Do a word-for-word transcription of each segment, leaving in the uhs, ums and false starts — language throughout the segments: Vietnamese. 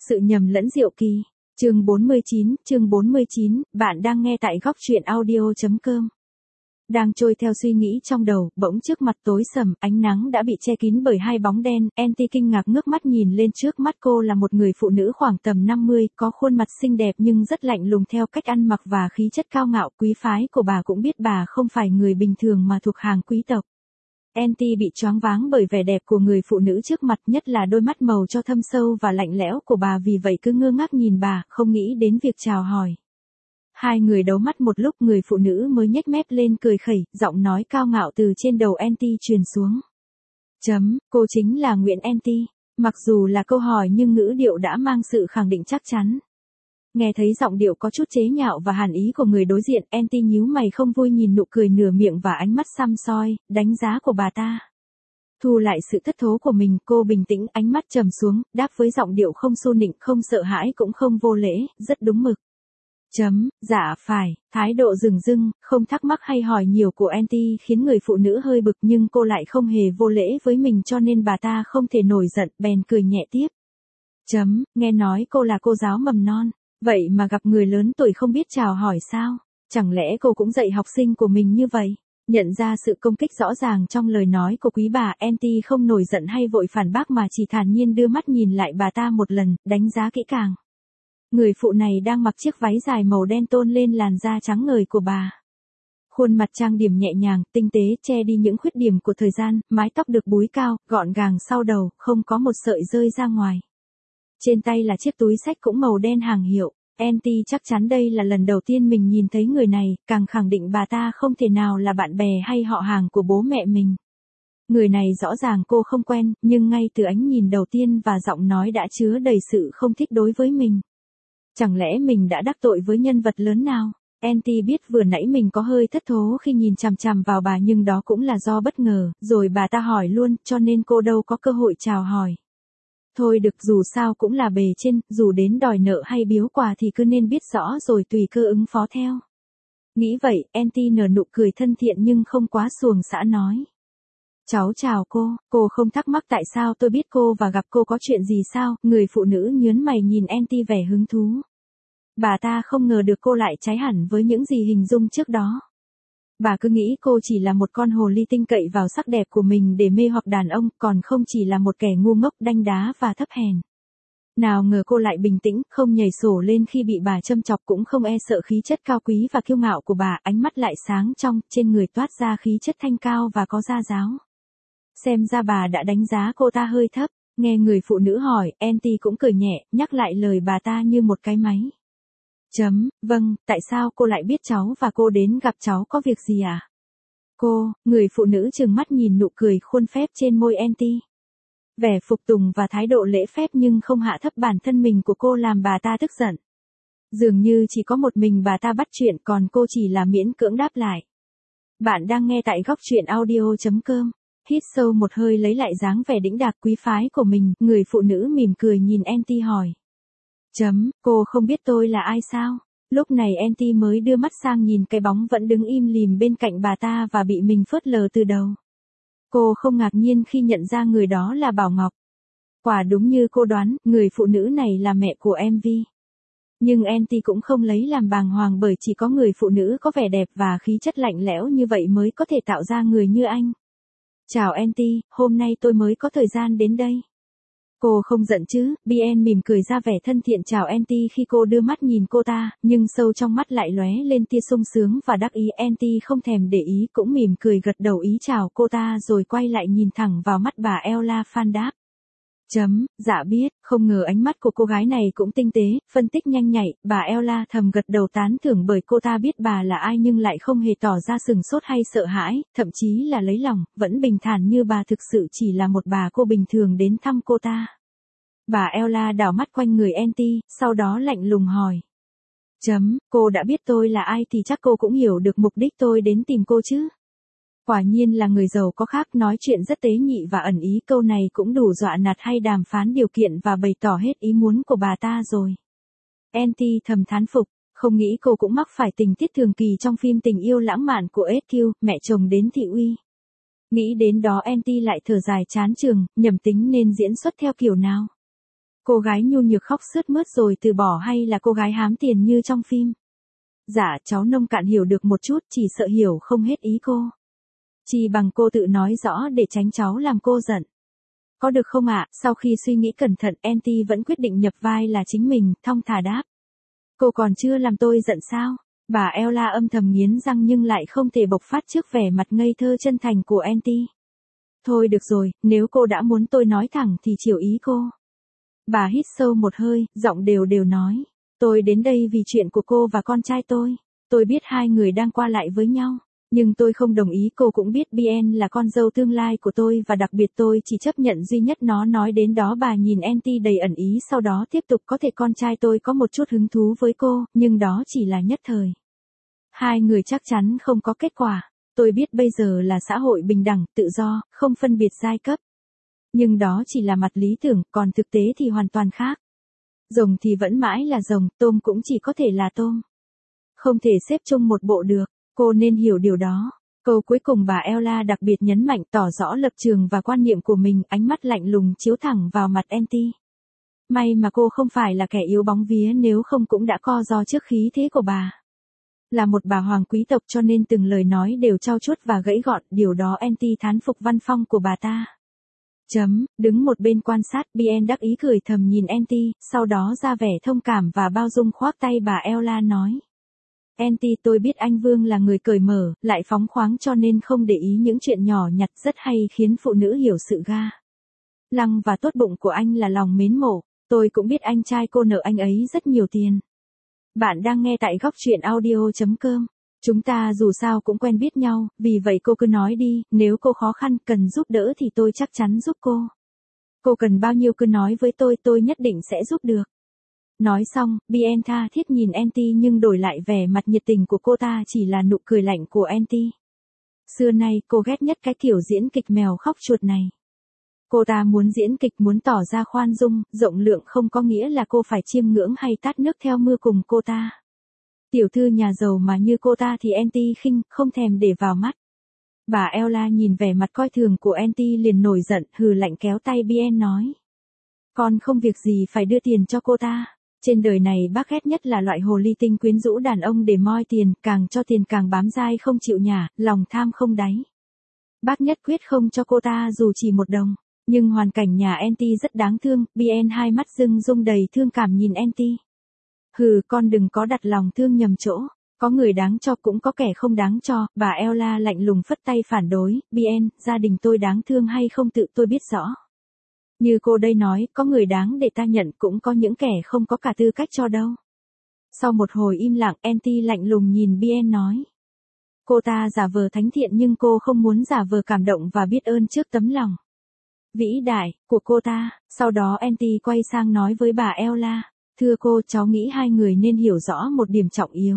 Sự nhầm lẫn diệu kỳ. Chương bốn mươi chín, chương bốn mươi chín, bạn đang nghe tại góc truyện audio chấm com. Đang trôi theo suy nghĩ trong đầu, bỗng trước mặt tối sầm, ánh nắng đã bị che kín bởi hai bóng đen, Anty kinh ngạc ngước mắt nhìn lên, trước mắt cô là một người phụ nữ khoảng tầm năm mươi, có khuôn mặt xinh đẹp nhưng rất lạnh lùng theo cách ăn mặc và khí chất cao ngạo, quý phái của bà cũng biết bà không phải người bình thường mà thuộc hàng quý tộc. Anty bị choáng váng bởi vẻ đẹp của người phụ nữ trước mặt, nhất là đôi mắt màu cho thâm sâu và lạnh lẽo của bà, vì vậy cứ ngơ ngác nhìn bà, không nghĩ đến việc chào hỏi. Hai người đấu mắt một lúc, người phụ nữ mới nhếch mép lên cười khẩy, giọng nói cao ngạo từ trên đầu Anty truyền xuống. Chấm, cô chính là Nguyễn Anty. Mặc dù là câu hỏi nhưng ngữ điệu đã mang sự khẳng định chắc chắn. Nghe thấy giọng điệu có chút chế nhạo và hàn ý của người đối diện, Anty nhíu mày không vui nhìn nụ cười nửa miệng và ánh mắt săm soi, đánh giá của bà ta. Thu lại sự thất thố của mình, cô bình tĩnh, ánh mắt trầm xuống, đáp với giọng điệu không xu nịnh, không sợ hãi cũng không vô lễ, rất đúng mực. Chấm, dạ phải, thái độ dửng dưng, không thắc mắc hay hỏi nhiều của Anty khiến người phụ nữ hơi bực, nhưng cô lại không hề vô lễ với mình cho nên bà ta không thể nổi giận, bèn cười nhẹ tiếp. Chấm, nghe nói cô là cô giáo mầm non, vậy mà gặp người lớn tuổi không biết chào hỏi sao? Chẳng lẽ cô cũng dạy học sinh của mình như vậy? Nhận ra sự công kích rõ ràng trong lời nói của quý bà, Anty không nổi giận hay vội phản bác mà chỉ thản nhiên đưa mắt nhìn lại bà ta một lần, đánh giá kỹ càng. Người phụ này đang mặc chiếc váy dài màu đen tôn lên làn da trắng ngời của bà. Khuôn mặt trang điểm nhẹ nhàng, tinh tế, che đi những khuyết điểm của thời gian, mái tóc được búi cao, gọn gàng sau đầu, không có một sợi rơi ra ngoài. Trên tay là chiếc túi xách cũng màu đen hàng hiệu. Anty chắc chắn đây là lần đầu tiên mình nhìn thấy người này, càng khẳng định bà ta không thể nào là bạn bè hay họ hàng của bố mẹ mình. Người này rõ ràng cô không quen, nhưng ngay từ ánh nhìn đầu tiên và giọng nói đã chứa đầy sự không thích đối với mình. Chẳng lẽ mình đã đắc tội với nhân vật lớn nào? Anty biết vừa nãy mình có hơi thất thố khi nhìn chằm chằm vào bà, nhưng đó cũng là do bất ngờ, rồi bà ta hỏi luôn, cho nên cô đâu có cơ hội chào hỏi. Thôi được, dù sao cũng là bề trên, dù đến đòi nợ hay biếu quà thì cứ nên biết rõ rồi tùy cơ ứng phó theo. Nghĩ vậy, Anty nở nụ cười thân thiện nhưng không quá xuồng xã nói. Cháu chào cô, cô không thắc mắc tại sao tôi biết cô và gặp cô có chuyện gì sao? Người phụ nữ nhớn mày nhìn Anty vẻ hứng thú. Bà ta không ngờ được cô lại trái hẳn với những gì hình dung trước đó. Bà cứ nghĩ cô chỉ là một con hồ ly tinh cậy vào sắc đẹp của mình để mê hoặc đàn ông, còn không chỉ là một kẻ ngu ngốc, đanh đá và thấp hèn. Nào ngờ cô lại bình tĩnh, không nhảy sổ lên khi bị bà châm chọc, cũng không e sợ khí chất cao quý và kiêu ngạo của bà, ánh mắt lại sáng trong, trên người toát ra khí chất thanh cao và có gia giáo. Xem ra bà đã đánh giá cô ta hơi thấp. Nghe người phụ nữ hỏi, Anty cũng cười nhẹ, nhắc lại lời bà ta như một cái máy. Chấm, vâng, tại sao cô lại biết cháu và cô đến gặp cháu có việc gì à? Cô, người phụ nữ trừng mắt nhìn nụ cười khuôn phép trên môi Anty. Vẻ phục tùng và thái độ lễ phép nhưng không hạ thấp bản thân mình của cô làm bà ta tức giận. Dường như chỉ có một mình bà ta bắt chuyện, còn cô chỉ là miễn cưỡng đáp lại. Bạn đang nghe tại góc truyện audio chấm com. Hít sâu một hơi lấy lại dáng vẻ đĩnh đạc quý phái của mình, người phụ nữ mỉm cười nhìn Anty hỏi. Chấm, cô không biết tôi là ai sao? Lúc này Anty mới đưa mắt sang nhìn cái bóng vẫn đứng im lìm bên cạnh bà ta và bị mình phớt lờ từ đầu. Cô không ngạc nhiên khi nhận ra người đó là Bảo Ngọc. Quả đúng như cô đoán, người phụ nữ này là mẹ của em vê. Nhưng Anty cũng không lấy làm bàng hoàng, bởi chỉ có người phụ nữ có vẻ đẹp và khí chất lạnh lẽo như vậy mới có thể tạo ra người như anh. Chào Anty, hôm nay tôi mới có thời gian đến đây. Cô không giận chứ? bê en mỉm cười ra vẻ thân thiện chào Anty khi cô đưa mắt nhìn cô ta, nhưng sâu trong mắt lại lóe lên tia sung sướng và đắc ý. Anty không thèm để ý, cũng mỉm cười gật đầu ý chào cô ta rồi quay lại nhìn thẳng vào mắt bà Ella Phan đáp. Chấm, dạ biết, không ngờ ánh mắt của cô gái này cũng tinh tế, phân tích nhanh nhạy, bà Ella thầm gật đầu tán thưởng bởi cô ta biết bà là ai nhưng lại không hề tỏ ra sừng sốt hay sợ hãi, thậm chí là lấy lòng, vẫn bình thản như bà thực sự chỉ là một bà cô bình thường đến thăm cô ta. Bà Ella đảo mắt quanh người Anty, sau đó lạnh lùng hỏi. Chấm, cô đã biết tôi là ai thì chắc cô cũng hiểu được mục đích tôi đến tìm cô chứ? Quả nhiên là người giàu có khác, nói chuyện rất tế nhị và ẩn ý, câu này cũng đủ dọa nạt hay đàm phán điều kiện và bày tỏ hết ý muốn của bà ta rồi. Anty thầm thán phục, không nghĩ cô cũng mắc phải tình tiết thường kỳ trong phim tình yêu lãng mạn của ét quy, mẹ chồng đến thị uy. Nghĩ đến đó Anty lại thở dài chán chường, nhầm tính nên diễn xuất theo kiểu nào. Cô gái nhu nhược khóc sướt mướt rồi từ bỏ hay là cô gái hám tiền như trong phim? Dạ, cháu nông cạn hiểu được một chút, chỉ sợ hiểu không hết ý cô. Chỉ bằng cô tự nói rõ để tránh cháu làm cô giận. Có được không ạ? Sau khi suy nghĩ cẩn thận, Anty vẫn quyết định nhập vai là chính mình, thong thả đáp. Cô còn chưa làm tôi giận sao? Bà Ella âm thầm nghiến răng nhưng lại không thể bộc phát trước vẻ mặt ngây thơ chân thành của Anty. Thôi được rồi, nếu cô đã muốn tôi nói thẳng thì chiều ý cô. Bà hít sâu một hơi, giọng đều đều nói. Tôi đến đây vì chuyện của cô và con trai tôi. Tôi biết hai người đang qua lại với nhau. Nhưng tôi không đồng ý, cô cũng biết Bien là con dâu tương lai của tôi và đặc biệt tôi chỉ chấp nhận duy nhất nó. Nói đến đó bà nhìn Anty đầy ẩn ý, sau đó tiếp tục, có thể con trai tôi có một chút hứng thú với cô, nhưng đó chỉ là nhất thời. Hai người chắc chắn không có kết quả. Tôi biết bây giờ là xã hội bình đẳng, tự do, không phân biệt giai cấp. Nhưng đó chỉ là mặt lý tưởng, còn thực tế thì hoàn toàn khác. Rồng thì vẫn mãi là rồng, tôm cũng chỉ có thể là tôm. Không thể xếp chung một bộ được. Cô nên hiểu điều đó. Câu cuối cùng bà Ella đặc biệt nhấn mạnh, tỏ rõ lập trường và quan niệm của mình, ánh mắt lạnh lùng chiếu thẳng vào mặt Anty. May mà cô không phải là kẻ yếu bóng vía, nếu không cũng đã co ro trước khí thế của bà. Là một bà hoàng quý tộc cho nên từng lời nói đều trau chuốt và gãy gọn, điều đó Anty thán phục văn phong của bà ta. Chấm, đứng một bên quan sát, Bien đắc ý cười thầm nhìn Anty, sau đó ra vẻ thông cảm và bao dung khoác tay bà Ella nói. Anty, tôi biết anh Vương là người cởi mở, lại phóng khoáng cho nên không để ý những chuyện nhỏ nhặt, rất hay khiến phụ nữ hiểu sự ga lăng và tốt bụng của anh là lòng mến mộ. Tôi cũng biết anh trai cô nợ anh ấy rất nhiều tiền. Bạn đang nghe tại góc truyện audio chấm com. Chúng ta dù sao cũng quen biết nhau, vì vậy cô cứ nói đi, nếu cô khó khăn cần giúp đỡ thì tôi chắc chắn giúp cô. Cô cần bao nhiêu cứ nói với tôi, tôi nhất định sẽ giúp được. Nói xong, Bien tha thiết nhìn Anty nhưng đổi lại vẻ mặt nhiệt tình của cô ta chỉ là nụ cười lạnh của Anty. Xưa nay cô ghét nhất cái kiểu diễn kịch mèo khóc chuột này. Cô ta muốn diễn kịch, muốn tỏ ra khoan dung, rộng lượng, không có nghĩa là cô phải chiêm ngưỡng hay tát nước theo mưa cùng cô ta. Tiểu thư nhà giàu mà như cô ta thì Anty khinh, không thèm để vào mắt. Bà Ella nhìn vẻ mặt coi thường của Anty liền nổi giận, hừ lạnh kéo tay Bien nói. Con không việc gì phải đưa tiền cho cô ta. Trên đời này bác ghét nhất là loại hồ ly tinh quyến rũ đàn ông để moi tiền, càng cho tiền càng bám dai không chịu nhả, lòng tham không đáy. Bác nhất quyết không cho cô ta dù chỉ một đồng. Nhưng hoàn cảnh nhà Anty rất đáng thương, Bien hai mắt rưng rung đầy thương cảm nhìn Anty. Hừ, con đừng có đặt lòng thương nhầm chỗ, có người đáng cho cũng có kẻ không đáng cho, bà Ella lạnh lùng phất tay phản đối, Bien, gia đình tôi đáng thương hay không tự tôi biết rõ. Như cô đây nói, có người đáng để ta nhận cũng có những kẻ không có cả tư cách cho đâu. Sau một hồi im lặng, Anty lạnh lùng nhìn Bien nói. Cô ta giả vờ thánh thiện nhưng cô không muốn giả vờ cảm động và biết ơn trước tấm lòng vĩ đại của cô ta. Sau đó Anty quay sang nói với bà Ella. Thưa cô, cháu nghĩ hai người nên hiểu rõ một điểm trọng yếu.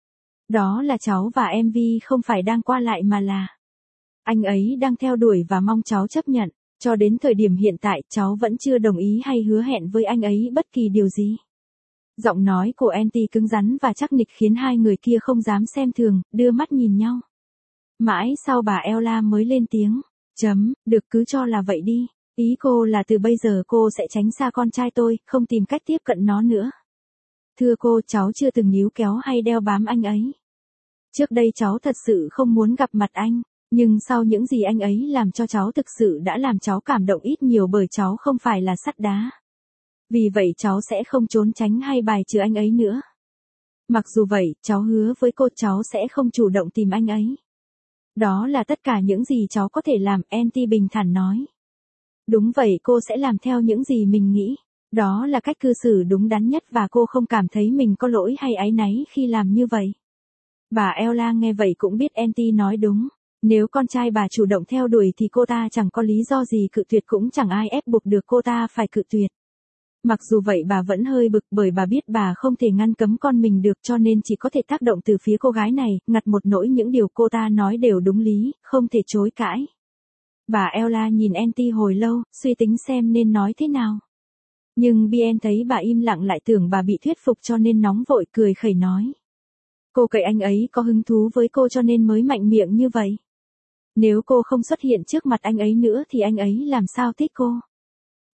Đó là cháu và em Vi không phải đang qua lại mà là anh ấy đang theo đuổi và mong cháu chấp nhận. Cho đến thời điểm hiện tại, cháu vẫn chưa đồng ý hay hứa hẹn với anh ấy bất kỳ điều gì. Giọng nói của Anty cứng rắn và chắc nịch khiến hai người kia không dám xem thường, đưa mắt nhìn nhau. Mãi sau bà Ella mới lên tiếng. Chấm, được, cứ cho là vậy đi. Ý cô là từ bây giờ cô sẽ tránh xa con trai tôi, không tìm cách tiếp cận nó nữa. Thưa cô, cháu chưa từng níu kéo hay đeo bám anh ấy. Trước đây cháu thật sự không muốn gặp mặt anh, nhưng sau những gì anh ấy làm cho cháu thực sự đã làm cháu cảm động ít nhiều, bởi cháu không phải là sắt đá. Vì vậy cháu sẽ không trốn tránh hay bài trừ anh ấy nữa. Mặc dù vậy, cháu hứa với cô cháu sẽ không chủ động tìm anh ấy. Đó là tất cả những gì cháu có thể làm, Anty bình thản nói. Đúng vậy, cô sẽ làm theo những gì mình nghĩ. Đó là cách cư xử đúng đắn nhất và cô không cảm thấy mình có lỗi hay áy náy khi làm như vậy. Bà Ella nghe vậy cũng biết Anty nói đúng. Nếu con trai bà chủ động theo đuổi thì cô ta chẳng có lý do gì cự tuyệt, cũng chẳng ai ép buộc được cô ta phải cự tuyệt. Mặc dù vậy bà vẫn hơi bực bởi bà biết bà không thể ngăn cấm con mình được, cho nên chỉ có thể tác động từ phía cô gái này, ngặt một nỗi những điều cô ta nói đều đúng lý, không thể chối cãi. Bà Ella nhìn Anty hồi lâu, suy tính xem nên nói thế nào. Nhưng Bien thấy bà im lặng lại tưởng bà bị thuyết phục cho nên nóng vội cười khẩy nói. Cô cậy anh ấy có hứng thú với cô cho nên mới mạnh miệng như vậy. Nếu cô không xuất hiện trước mặt anh ấy nữa thì anh ấy làm sao thích cô?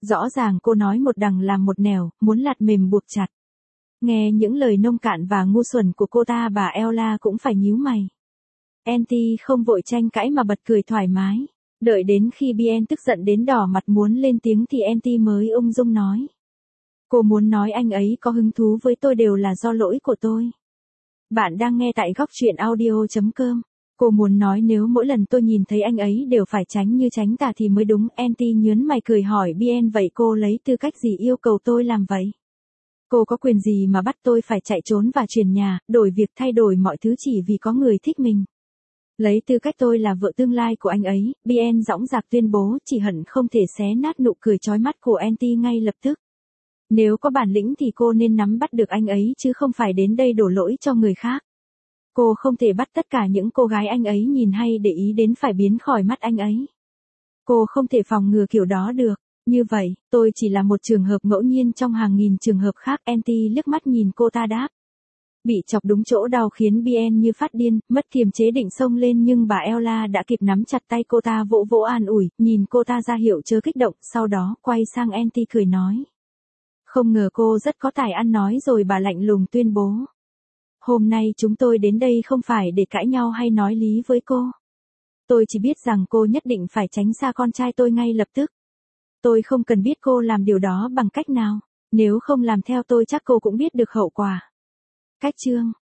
Rõ ràng cô nói một đằng làm một nẻo, muốn lạt mềm buộc chặt. Nghe những lời nông cạn và ngu xuẩn của cô ta, bà Ella cũng phải nhíu mày. Andy không vội tranh cãi mà bật cười thoải mái. Đợi đến khi Bien tức giận đến đỏ mặt muốn lên tiếng thì Andy mới ung dung nói. Cô muốn nói anh ấy có hứng thú với tôi đều là do lỗi của tôi. Bạn đang nghe tại góc truyện audio chấm com. Cô muốn nói nếu mỗi lần tôi nhìn thấy anh ấy đều phải tránh như tránh tà thì mới đúng. Andy nhớn mày cười hỏi Bien vậy cô lấy tư cách gì yêu cầu tôi làm vậy? Cô có quyền gì mà bắt tôi phải chạy trốn và chuyển nhà, đổi việc thay đổi mọi thứ chỉ vì có người thích mình? Lấy tư cách tôi là vợ tương lai của anh ấy, Bien dõng dạc tuyên bố, chỉ hận không thể xé nát nụ cười chói mắt của Andy ngay lập tức. Nếu có bản lĩnh thì cô nên nắm bắt được anh ấy chứ không phải đến đây đổ lỗi cho người khác. Cô không thể bắt tất cả những cô gái anh ấy nhìn hay để ý đến phải biến khỏi mắt anh ấy. Cô không thể phòng ngừa kiểu đó được. Như vậy, tôi chỉ là một trường hợp ngẫu nhiên trong hàng nghìn trường hợp khác. Andy liếc mắt nhìn cô ta đáp. Bị chọc đúng chỗ đau khiến Bien như phát điên, mất kiềm chế định xông lên nhưng bà Ella đã kịp nắm chặt tay cô ta vỗ vỗ an ủi, nhìn cô ta ra hiệu chớ kích động, sau đó quay sang Andy cười nói. Không ngờ cô rất có tài ăn nói rồi bà lạnh lùng tuyên bố. Hôm nay chúng tôi đến đây không phải để cãi nhau hay nói lý với cô. Tôi chỉ biết rằng cô nhất định phải tránh xa con trai tôi ngay lập tức. Tôi không cần biết cô làm điều đó bằng cách nào. Nếu không làm theo tôi chắc cô cũng biết được hậu quả. Cách chương